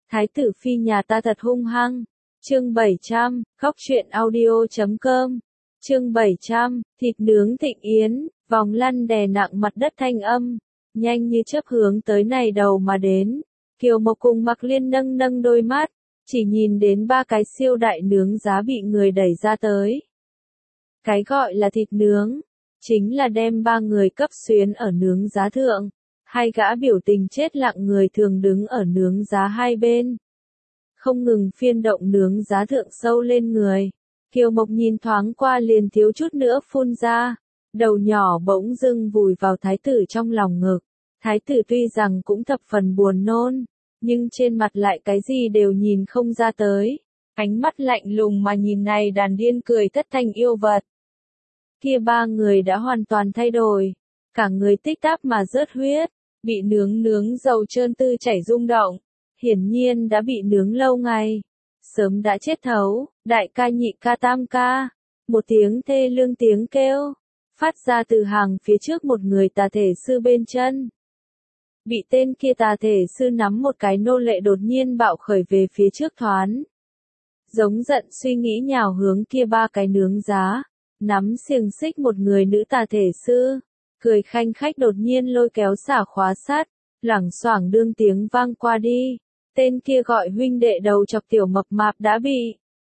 Thái tử phi nhà ta thật hung hăng. Chương 700, khóc chuyện audio.com. Chương 700, thịt nướng Thịnh Yến, vòng lăn đè nặng mặt đất thanh âm, nhanh như chớp hướng tới này đầu mà đến. Kiều Mộc cùng Mạc Liên nâng nâng đôi mắt, chỉ nhìn đến ba cái siêu đại nướng giá bị người đẩy ra tới. Cái gọi là thịt nướng, chính là đem ba người cấp xuyến ở nướng giá thượng. Hai gã biểu tình chết lặng người thường đứng ở nướng giá hai bên. Không ngừng phiên động nướng giá thượng sâu lên người. Kiều Mộc nhìn thoáng qua liền thiếu chút nữa phun ra. Đầu nhỏ bỗng dưng vùi vào thái tử trong lòng ngực. Thái tử tuy rằng cũng thập phần buồn nôn, nhưng trên mặt lại cái gì đều nhìn không ra tới. Ánh mắt lạnh lùng mà nhìn này đàn điên cười thất thanh yêu vật. Kia ba người đã hoàn toàn thay đổi. Cả người tích tắc mà rớt huyết. Bị nướng dầu trơn tư chảy rung động, hiển nhiên đã bị nướng lâu ngày, sớm đã chết thấu. Đại ca nhị ca tam ca, một tiếng thê lương tiếng kêu, phát ra từ hàng phía trước một người tà thể sư bên chân. Bị tên kia tà thể sư nắm một cái nô lệ đột nhiên bạo khởi về phía trước thoán. Giống giận suy nghĩ nhào hướng kia ba cái nướng giá, nắm xiềng xích một người nữ tà thể sư. Cười khanh khách đột nhiên lôi kéo xả khóa sắt, lẳng xoảng đương tiếng vang qua đi. Tên kia gọi huynh đệ đầu chọc tiểu mập mạp đã bị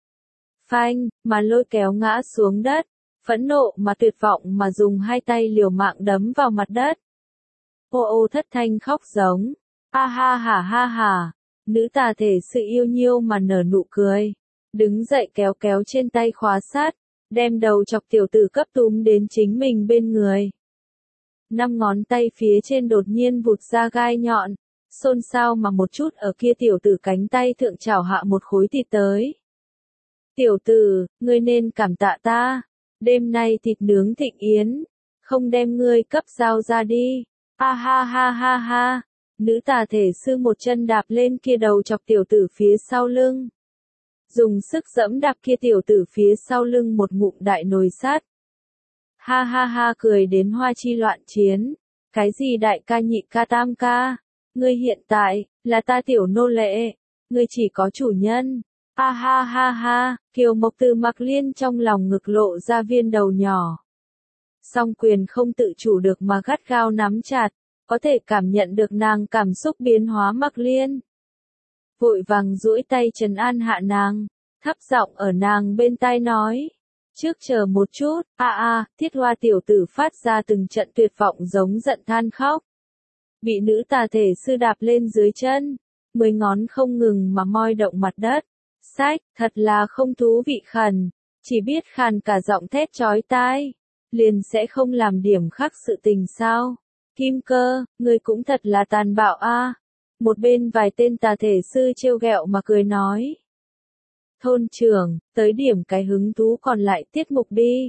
phanh, mà lôi kéo ngã xuống đất, phẫn nộ mà tuyệt vọng mà dùng hai tay liều mạng đấm vào mặt đất. Ô ô thất thanh khóc giống, a ha ha ha ha, nữ tà thể sự yêu nhiêu mà nở nụ cười, đứng dậy kéo kéo trên tay khóa sắt, đem đầu chọc tiểu tử cấp túm đến chính mình bên người. 5 ngón tay phía trên đột nhiên vụt ra gai nhọn, xôn xao mà một chút ở kia tiểu tử cánh tay thượng chảo hạ một khối thịt tới. Tiểu tử, ngươi nên cảm tạ ta, đêm nay thịt nướng Thịnh Yến, không đem ngươi cấp giao ra đi. Ha ha ha ha ha, nữ tà thể sư một chân đạp lên kia đầu chọc tiểu tử phía sau lưng. Dùng sức giẫm đạp kia tiểu tử phía sau lưng một ngụm đại nồi sắt. Ha ha ha cười đến hoa chi loạn chiến. Cái gì đại ca nhị ca tam ca? Ngươi hiện tại, là ta tiểu nô lệ. Ngươi chỉ có chủ nhân. Ha ha ha ha, Kiều Mộc từ Mạc Liên trong lòng ngực lộ ra viên đầu nhỏ. Song quyền không tự chủ được mà gắt gao nắm chặt, có thể cảm nhận được nàng cảm xúc biến hóa Mạc Liên. Vội vàng duỗi tay trấn an hạ nàng, thấp giọng ở nàng bên tai nói. Trước chờ một chút, Thiết Hoa tiểu tử phát ra từng trận tuyệt vọng giống giận than khóc. Bị nữ tà thể sư đạp lên dưới chân, 10 ngón không ngừng mà moi động mặt đất. Sách, thật là không thú vị khẩn, chỉ biết khàn cả giọng thét chói tai, liền sẽ không làm điểm khác sự tình sao. Kim Cơ, ngươi cũng thật là tàn bạo a. Một bên vài tên tà thể sư trêu ghẹo mà cười nói. Thôn trưởng, tới điểm cái hứng thú còn lại tiết mục đi.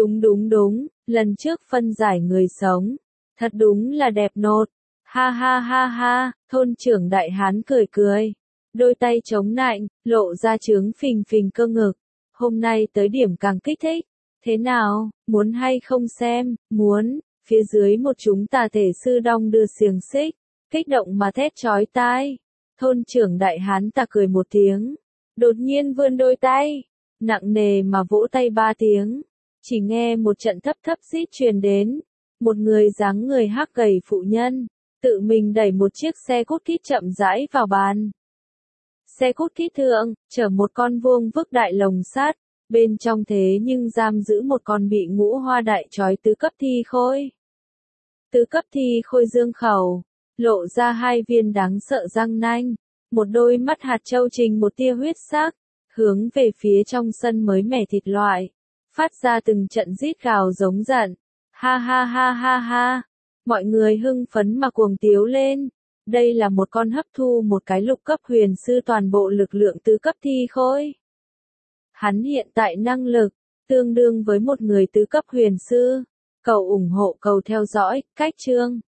Đúng, lần trước phân giải người sống. Thật đúng là đẹp nột. Ha ha ha ha, thôn trưởng đại hán cười. Đôi tay chống nạnh, lộ ra trướng phình phình cơ ngực. Hôm nay tới điểm càng kích thích. Thế nào, muốn hay không xem, muốn. Phía dưới một chúng tà thể sư đong đưa xiềng xích. Kích động mà thét chói tai. Thôn trưởng đại hán ta cười một tiếng. Đột nhiên vươn đôi tay, nặng nề mà vỗ tay 3 tiếng, chỉ nghe một trận thấp rít truyền đến, một người dáng người hắc gầy phụ nhân, tự mình đẩy một chiếc xe cút kít chậm rãi vào bàn. Xe cút kít thượng, chở một con vuông vức đại lồng sắt, bên trong thế nhưng giam giữ một con bị ngũ hoa đại trói tứ cấp thi khôi. Tứ cấp thi khôi dương khẩu, lộ ra 2 viên đáng sợ răng nanh. Một đôi mắt hạt châu trình một tia huyết sắc, hướng về phía trong sân mới mẻ thịt loại, phát ra từng trận rít gào giống giận. Ha ha ha ha ha, mọi người hưng phấn mà cuồng tiếu lên. Đây là một con hấp thu một cái lục cấp huyền sư toàn bộ lực lượng tứ cấp thi khôi. Hắn hiện tại năng lực, tương đương với một người tứ cấp huyền sư. Cầu ủng hộ cầu theo dõi, cách chương.